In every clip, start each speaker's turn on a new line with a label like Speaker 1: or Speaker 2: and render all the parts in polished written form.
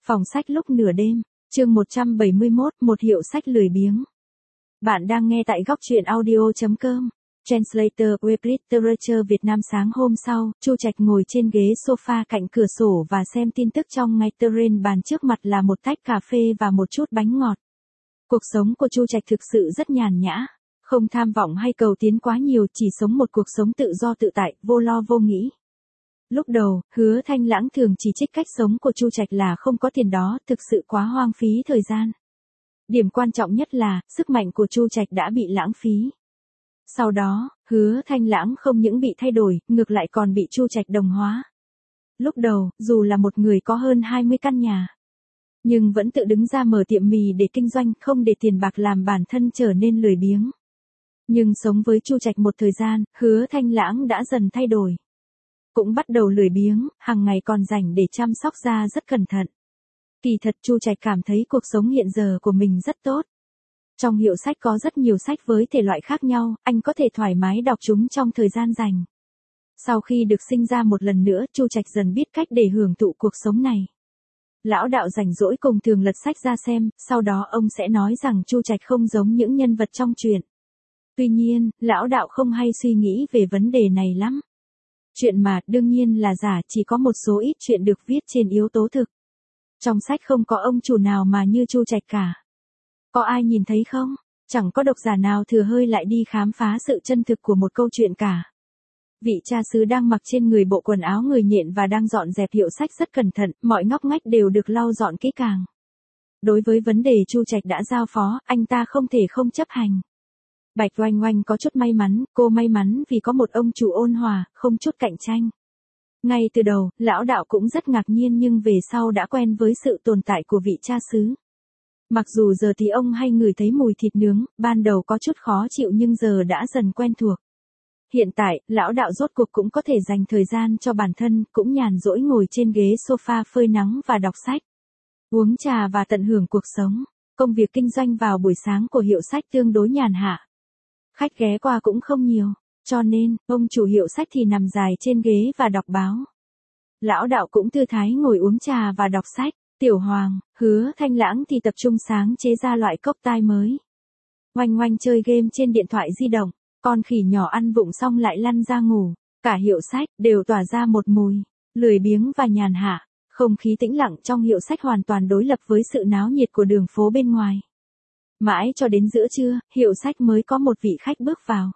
Speaker 1: Phòng sách lúc nửa đêm, chương 171, một hiệu sách lười biếng. Bạn đang nghe tại góc truyện audio.com. Translator Web Literature Việt Nam. Sáng hôm sau, Chu Trạch ngồi trên ghế sofa cạnh cửa sổ và xem tin tức trong ngày terrain. Bàn trước mặt là một tách cà phê và một chút bánh ngọt. Cuộc sống của Chu Trạch thực sự rất nhàn nhã, không tham vọng hay cầu tiến quá nhiều, chỉ sống một cuộc sống tự do tự tại, vô lo vô nghĩ. Lúc đầu, Hứa Thanh Lãng thường chỉ trích cách sống của Chu Trạch là không có tiền đó, thực sự quá hoang phí thời gian. Điểm quan trọng nhất là, sức mạnh của Chu Trạch đã bị lãng phí. Sau đó, Hứa Thanh Lãng không những bị thay đổi, ngược lại còn bị Chu Trạch đồng hóa. Lúc đầu, dù là một người có hơn 20 căn nhà, nhưng vẫn tự đứng ra mở tiệm mì để kinh doanh, không để tiền bạc làm bản thân trở nên lười biếng. Nhưng sống với Chu Trạch một thời gian, Hứa Thanh Lãng đã dần thay đổi. Cũng bắt đầu lười biếng, hàng ngày còn dành để chăm sóc da rất cẩn thận. Kỳ thật Chu Trạch cảm thấy cuộc sống hiện giờ của mình rất tốt. Trong hiệu sách có rất nhiều sách với thể loại khác nhau, anh có thể thoải mái đọc chúng trong thời gian rảnh. Sau khi được sinh ra một lần nữa, Chu Trạch dần biết cách để hưởng thụ cuộc sống này. Lão đạo rảnh rỗi cùng thường lật sách ra xem, sau đó ông sẽ nói rằng Chu Trạch không giống những nhân vật trong truyện. Tuy nhiên, lão đạo không hay suy nghĩ về vấn đề này lắm. Chuyện mà, đương nhiên là giả, chỉ có một số ít chuyện được viết trên yếu tố thực. Trong sách không có ông chủ nào mà như Chu Trạch cả. Có ai nhìn thấy không? Chẳng có độc giả nào thừa hơi lại đi khám phá sự chân thực của một câu chuyện cả. Vị cha xứ đang mặc trên người bộ quần áo người nhện và đang dọn dẹp hiệu sách rất cẩn thận, mọi ngóc ngách đều được lau dọn kỹ càng. Đối với vấn đề Chu Trạch đã giao phó, anh ta không thể không chấp hành. Bạch Oanh Oanh có chút may mắn, cô may mắn vì có một ông chủ ôn hòa, không chút cạnh tranh. Ngay từ đầu, lão đạo cũng rất ngạc nhiên nhưng về sau đã quen với sự tồn tại của vị cha xứ. Mặc dù giờ thì ông hay ngửi thấy mùi thịt nướng, ban đầu có chút khó chịu nhưng giờ đã dần quen thuộc. Hiện tại, lão đạo rốt cuộc cũng có thể dành thời gian cho bản thân, cũng nhàn rỗi ngồi trên ghế sofa phơi nắng và đọc sách. Uống trà và tận hưởng cuộc sống. Công việc kinh doanh vào buổi sáng của hiệu sách tương đối nhàn hạ. Khách ghé qua cũng không nhiều, cho nên, ông chủ hiệu sách thì nằm dài trên ghế và đọc báo. Lão đạo cũng thư thái ngồi uống trà và đọc sách. Tiểu Hoàng, Hứa Thanh Lãng thì tập trung sáng chế ra loại cốc tai mới. Oanh Oanh chơi game trên điện thoại di động, con khỉ nhỏ ăn vụng xong lại lăn ra ngủ. Cả hiệu sách đều tỏa ra một mùi lười biếng và nhàn hạ. Không khí tĩnh lặng trong hiệu sách hoàn toàn đối lập với sự náo nhiệt của đường phố bên ngoài. Mãi cho đến giữa trưa, hiệu sách mới có một vị khách bước vào.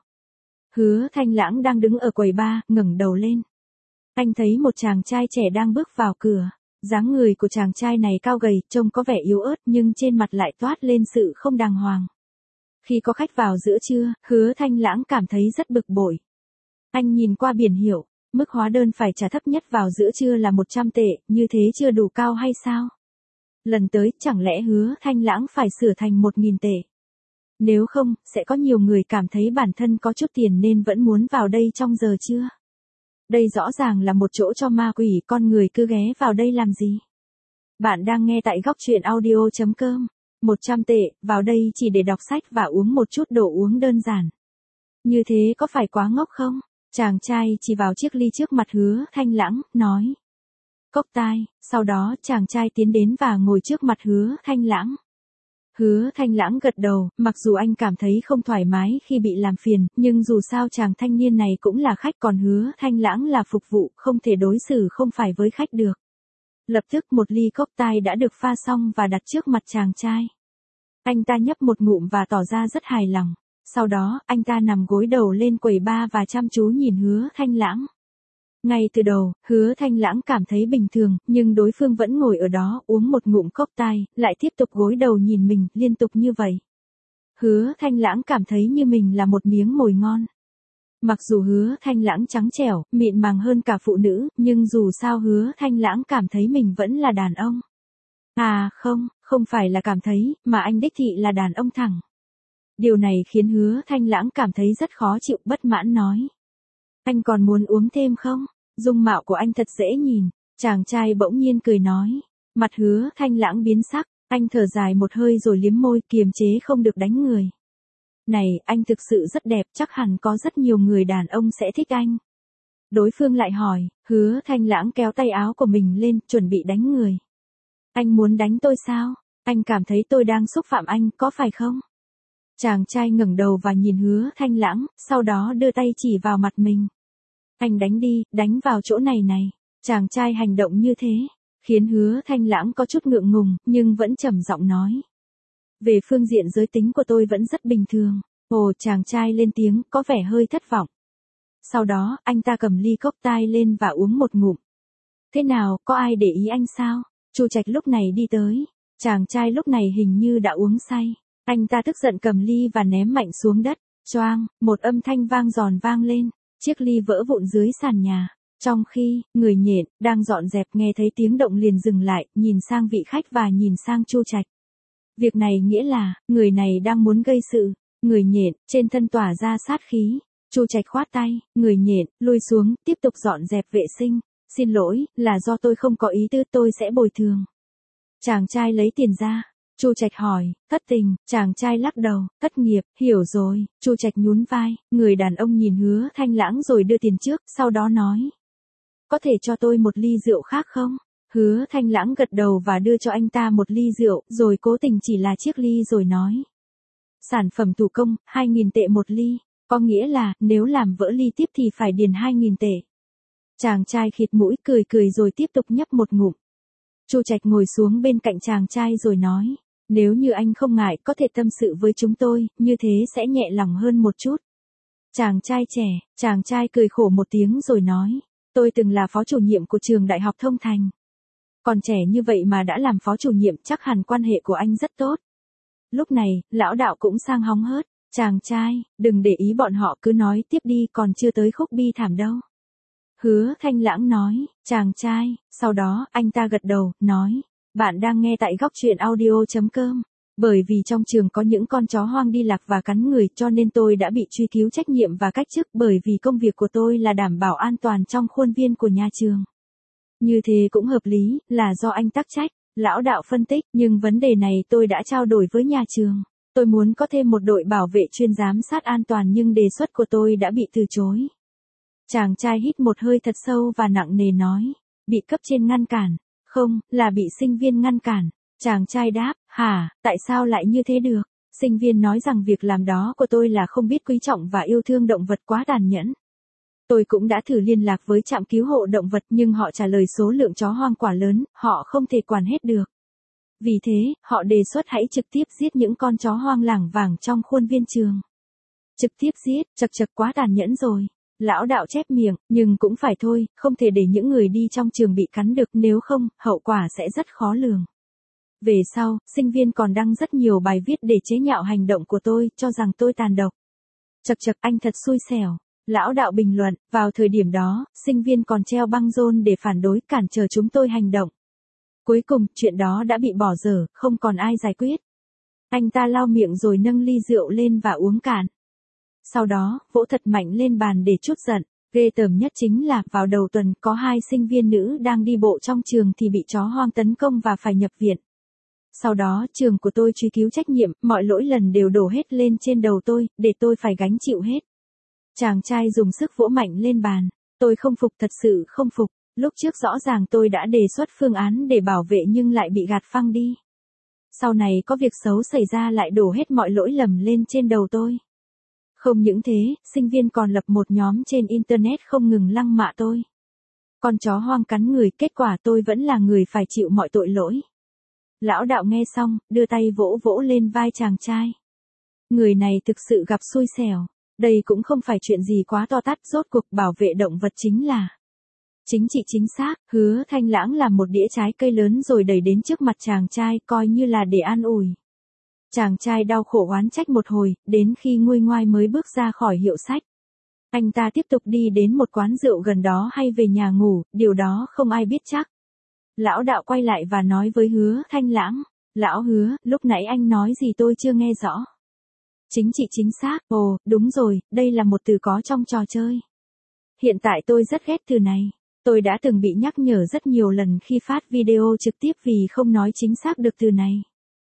Speaker 1: Hứa Thanh Lãng đang đứng ở quầy bar, ngẩng đầu lên. Anh thấy một chàng trai trẻ đang bước vào cửa. Dáng người của chàng trai này cao gầy, trông có vẻ yếu ớt nhưng trên mặt lại toát lên sự không đàng hoàng. Khi có khách vào giữa trưa, Hứa Thanh Lãng cảm thấy rất bực bội. Anh nhìn qua biển hiệu, mức hóa đơn phải trả thấp nhất vào giữa trưa là 100 tệ, như thế chưa đủ cao hay sao? Lần tới, chẳng lẽ Hứa Thanh Lãng phải sửa thành 1.000 tệ? Nếu không, sẽ có nhiều người cảm thấy bản thân có chút tiền nên vẫn muốn vào đây trong giờ trưa. Đây rõ ràng là một chỗ cho ma quỷ, con người cứ ghé vào đây làm gì? Bạn đang nghe tại góc truyện audio.com. 100 tệ, vào đây chỉ để đọc sách và uống một chút đồ uống đơn giản. Như thế có phải quá ngốc không? Chàng trai chỉ vào chiếc ly trước mặt Hứa Thanh Lãng, nói. Cốc tai, sau đó chàng trai tiến đến và ngồi trước mặt Hứa Thanh Lãng. Hứa Thanh Lãng gật đầu, mặc dù anh cảm thấy không thoải mái khi bị làm phiền, nhưng dù sao chàng thanh niên này cũng là khách còn Hứa Thanh Lãng là phục vụ, không thể đối xử không phải với khách được. Lập tức một ly cốc tai đã được pha xong và đặt trước mặt chàng trai. Anh ta nhấp một ngụm và tỏ ra rất hài lòng. Sau đó, anh ta nằm gối đầu lên quầy bar và chăm chú nhìn Hứa Thanh Lãng. Ngay từ đầu, Hứa Thanh Lãng cảm thấy bình thường, nhưng đối phương vẫn ngồi ở đó, uống một ngụm cốc tai, lại tiếp tục gối đầu nhìn mình, liên tục như vậy. Hứa Thanh Lãng cảm thấy như mình là một miếng mồi ngon. Mặc dù Hứa Thanh Lãng trắng trẻo, mịn màng hơn cả phụ nữ, nhưng dù sao Hứa Thanh Lãng cảm thấy mình vẫn là đàn ông. À không phải là cảm thấy, mà anh đích thị là đàn ông thẳng. Điều này khiến Hứa Thanh Lãng cảm thấy rất khó chịu, bất mãn nói. Anh còn muốn uống thêm không? Dung mạo của anh thật dễ nhìn. Chàng trai bỗng nhiên cười nói. Mặt Hứa Thanh Lãng biến sắc, anh thở dài một hơi rồi liếm môi, kiềm chế không được đánh người. Này, anh thực sự rất đẹp, chắc hẳn có rất nhiều người đàn ông sẽ thích anh. Đối phương lại hỏi, Hứa Thanh Lãng kéo tay áo của mình lên, chuẩn bị đánh người. Anh muốn đánh tôi sao? Anh cảm thấy tôi đang xúc phạm anh, có phải không? Chàng trai ngẩng đầu và nhìn Hứa Thanh Lãng, sau đó đưa tay chỉ vào mặt mình. Anh đánh đi, đánh vào chỗ này này. Chàng trai hành động như thế, khiến Hứa Thanh Lãng có chút ngượng ngùng, nhưng vẫn trầm giọng nói. Về phương diện giới tính của tôi vẫn rất bình thường. Ồ, chàng trai lên tiếng, có vẻ hơi thất vọng. Sau đó, anh ta cầm ly cocktail lên và uống một ngụm. Thế nào, có ai để ý anh sao? Chu Trạch lúc này đi tới. Chàng trai lúc này hình như đã uống say. Anh ta tức giận cầm ly và ném mạnh xuống đất. Choang, một âm thanh vang giòn vang lên. Chiếc ly vỡ vụn dưới sàn nhà. Trong khi, người nhện, đang dọn dẹp nghe thấy tiếng động liền dừng lại, nhìn sang vị khách và nhìn sang Chu Trạch. Việc này nghĩa là, người này đang muốn gây sự. Người nhện, trên thân tỏa ra sát khí. Chu Trạch khoát tay, người nhện, lui xuống, tiếp tục dọn dẹp vệ sinh. Xin lỗi, là do tôi không có ý tư, tôi sẽ bồi thường. Chàng trai lấy tiền ra. Chu Trạch hỏi, thất tình, chàng trai lắc đầu, thất nghiệp, hiểu rồi. Chu Trạch nhún vai, người đàn ông nhìn Hứa Thanh Lãng rồi đưa tiền trước, sau đó nói. Có thể cho tôi một ly rượu khác không? Hứa Thanh Lãng gật đầu và đưa cho anh ta một ly rượu, rồi cố tình chỉ là chiếc ly rồi nói. Sản phẩm thủ công, 2.000 tệ một ly, có nghĩa là, nếu làm vỡ ly tiếp thì phải điền 2.000 tệ. Chàng trai khịt mũi cười cười rồi tiếp tục nhấp một ngụm. Chu Trạch ngồi xuống bên cạnh chàng trai rồi nói, nếu như anh không ngại có thể tâm sự với chúng tôi, như thế sẽ nhẹ lòng hơn một chút. Chàng trai cười khổ một tiếng rồi nói, tôi từng là phó chủ nhiệm của trường đại học Thông Thành. Còn trẻ như vậy mà đã làm phó chủ nhiệm, chắc hẳn quan hệ của anh rất tốt. Lúc này, lão đạo cũng sang hóng hớt, chàng trai, đừng để ý bọn họ, cứ nói tiếp đi, còn chưa tới khúc bi thảm đâu. Hứa Thanh Lãng nói, chàng trai, sau đó, anh ta gật đầu, nói, bạn đang nghe tại góc truyện audio.com. Bởi vì trong trường có những con chó hoang đi lạc và cắn người cho nên tôi đã bị truy cứu trách nhiệm và cách chức bởi vì công việc của tôi là đảm bảo an toàn trong khuôn viên của nhà trường. Như thế cũng hợp lý, là do anh tắc trách. Lão đạo phân tích, nhưng vấn đề này tôi đã trao đổi với nhà trường. Tôi muốn có thêm một đội bảo vệ chuyên giám sát an toàn nhưng đề xuất của tôi đã bị từ chối. Chàng trai hít một hơi thật sâu và nặng nề nói, bị cấp trên ngăn cản. Không, là bị sinh viên ngăn cản. Chàng trai đáp, hả, tại sao lại như thế được? Sinh viên nói rằng việc làm đó của tôi là không biết quý trọng và yêu thương động vật, quá tàn nhẫn. Tôi cũng đã thử liên lạc với trạm cứu hộ động vật nhưng họ trả lời số lượng chó hoang quá lớn, họ không thể quản hết được. Vì thế, họ đề xuất hãy trực tiếp giết những con chó hoang lảng vảng trong khuôn viên trường. Trực tiếp giết, chật chật, quá tàn nhẫn rồi. Lão đạo chép miệng, nhưng cũng phải thôi, không thể để những người đi trong trường bị cắn được, nếu không, hậu quả sẽ rất khó lường. Về sau, sinh viên còn đăng rất nhiều bài viết để chế nhạo hành động của tôi, cho rằng tôi tàn độc. Chật chật, anh thật xui xẻo. Lão đạo bình luận, vào thời điểm đó, sinh viên còn treo băng rôn để phản đối, cản trở chúng tôi hành động. Cuối cùng, chuyện đó đã bị bỏ dở, không còn ai giải quyết. Anh ta lau miệng rồi nâng ly rượu lên và uống cạn. Sau đó, vỗ thật mạnh lên bàn để trút giận. Ghê tởm nhất chính là, vào đầu tuần, có 2 sinh viên nữ đang đi bộ trong trường thì bị chó hoang tấn công và phải nhập viện. Sau đó, trường của tôi truy cứu trách nhiệm, mọi lỗi lần đều đổ hết lên trên đầu tôi, để tôi phải gánh chịu hết. Chàng trai dùng sức vỗ mạnh lên bàn. Tôi không phục, thật sự không phục. Lúc trước rõ ràng tôi đã đề xuất phương án để bảo vệ nhưng lại bị gạt phăng đi. Sau này có việc xấu xảy ra lại đổ hết mọi lỗi lầm lên trên đầu tôi. Không những thế, sinh viên còn lập một nhóm trên Internet không ngừng lăng mạ tôi. Con chó hoang cắn người, kết quả tôi vẫn là người phải chịu mọi tội lỗi. Lão đạo nghe xong, đưa tay vỗ vỗ lên vai chàng trai. Người này thực sự gặp xui xẻo. Đây cũng không phải chuyện gì quá to tát, rốt cuộc bảo vệ động vật chính là chính trị chính xác. Hứa Thanh Lãng làm một đĩa trái cây lớn rồi đẩy đến trước mặt chàng trai, coi như là để an ủi. Chàng trai đau khổ oán trách một hồi, đến khi nguôi ngoai mới bước ra khỏi hiệu sách. Anh ta tiếp tục đi đến một quán rượu gần đó hay về nhà ngủ, điều đó không ai biết chắc. Lão đạo quay lại và nói với Hứa Thanh Lãng, lão Hứa, lúc nãy anh nói gì tôi chưa nghe rõ. Chính trị chính xác, ồ, đúng rồi, đây là một từ có trong trò chơi. Hiện tại tôi rất ghét từ này. Tôi đã từng bị nhắc nhở rất nhiều lần khi phát video trực tiếp vì không nói chính xác được từ này.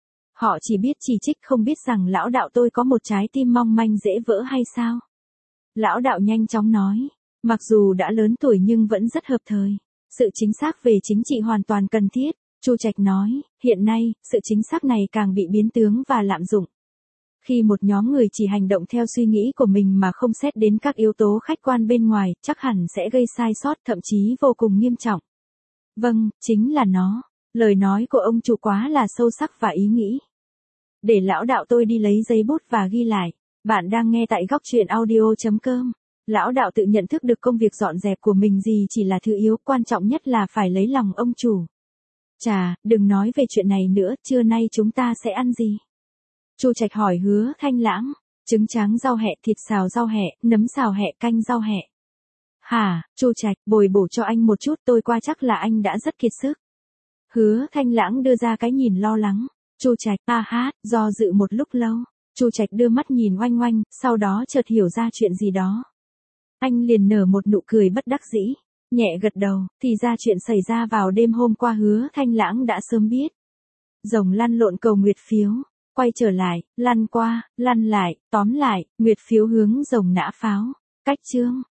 Speaker 1: Họ chỉ biết chỉ trích, không biết rằng lão đạo tôi có một trái tim mong manh dễ vỡ hay sao. Lão đạo nhanh chóng nói, mặc dù đã lớn tuổi nhưng vẫn rất hợp thời. Sự chính xác về chính trị hoàn toàn cần thiết. Chu Trạch nói, hiện nay, sự chính xác này càng bị biến tướng và lạm dụng. Khi một nhóm người chỉ hành động theo suy nghĩ của mình mà không xét đến các yếu tố khách quan bên ngoài, chắc hẳn sẽ gây sai sót thậm chí vô cùng nghiêm trọng. Vâng, chính là nó. Lời nói của ông chủ quá là sâu sắc và ý nghĩ. Để lão đạo tôi đi lấy giấy bút và ghi lại. Bạn đang nghe tại góc truyện audio.com. Lão đạo tự nhận thức được công việc dọn dẹp của mình gì chỉ là thứ yếu, quan trọng nhất là phải lấy lòng ông chủ. Chà, đừng nói về chuyện này nữa, trưa nay chúng ta sẽ ăn gì? Chu Trạch hỏi Hứa Thanh Lãng. Trứng tráng rau hẹ, thịt xào rau hẹ, nấm xào hẹ, canh rau hẹ. Hả, Chu Trạch, bồi bổ cho anh một chút, tôi qua chắc là anh đã rất kiệt sức. Hứa Thanh Lãng đưa ra cái nhìn lo lắng. Chu Trạch, do dự một lúc lâu. Chu Trạch đưa mắt nhìn oanh oanh, sau đó chợt hiểu ra chuyện gì đó. Anh liền nở một nụ cười bất đắc dĩ, nhẹ gật đầu, thì ra chuyện xảy ra vào đêm hôm qua Hứa Thanh Lãng đã sớm biết. Rồng lăn lộn cầu nguyệt phiếu, quay trở lại, lăn qua, lăn lại, tóm lại, nguyệt phiếu hướng rồng nã pháo. Cách chương